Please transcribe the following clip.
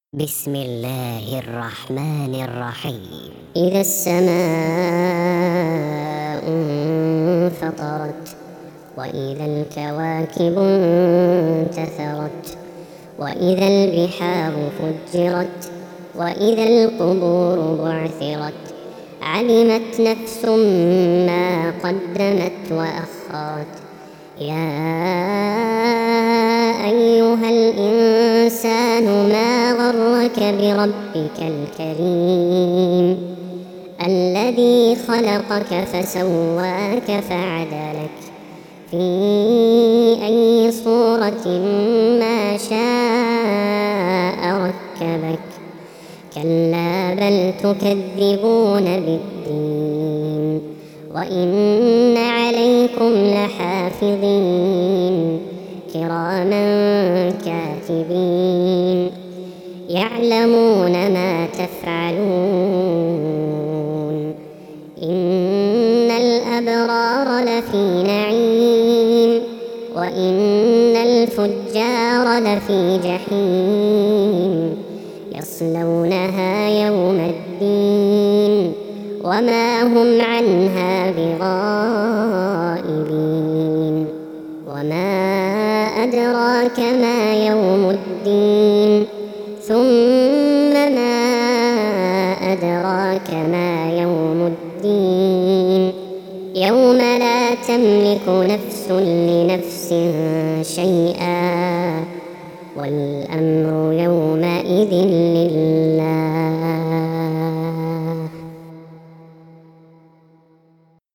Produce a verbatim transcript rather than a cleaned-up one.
بسم الله الرحمن الرحيم. إذا السماء انفطرت وإذا الكواكب انتثرت وإذا البحار فجرت وإذا القبور بعثرت علمت نفس ما قدمت وأخرت. يا أيها الإنسان ما غرك بربك الكريم الذي خلقك فسواك فعدلك في أي صورة ما شاء ركبك. كلا بل تكذبون بالدين وإن عليكم لحافظين كراما كاتبين يعلمون ما تفعلون. إن الأبرار لفي نعيم وإن الفجار لفي جحيم يصلونها يوم الدين وما هم عنها بغائبين. وما أدراك ما يوم الدين ثم ما أدراك ما يوم الدين يوم لا تملك نفس لنفس شيئا والأمر يومئذ لله.